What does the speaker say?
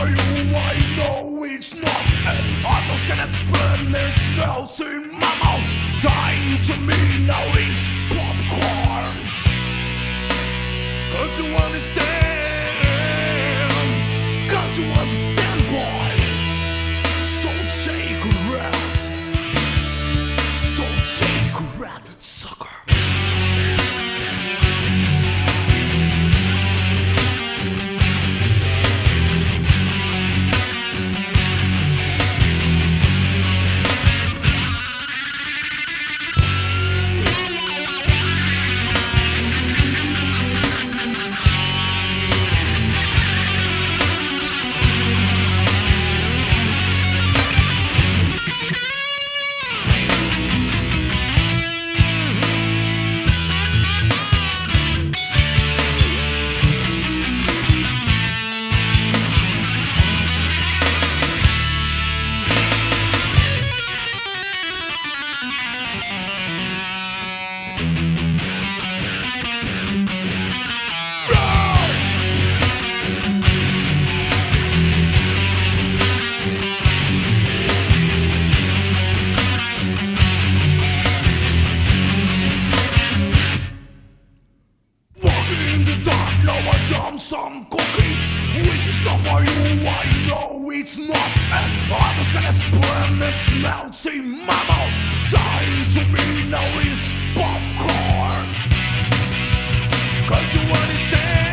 for you, I know it's not. And others can explain it smells in my mouth. Dying to me now is popcorn. Can't you understand? Can't you understand, boy? Salt cigarette, salt cigarette, sucker. Some cookies, which is not for you, I know it's not. And others can explain it smells in my mouth. Dying to me now is popcorn. Can't you understand?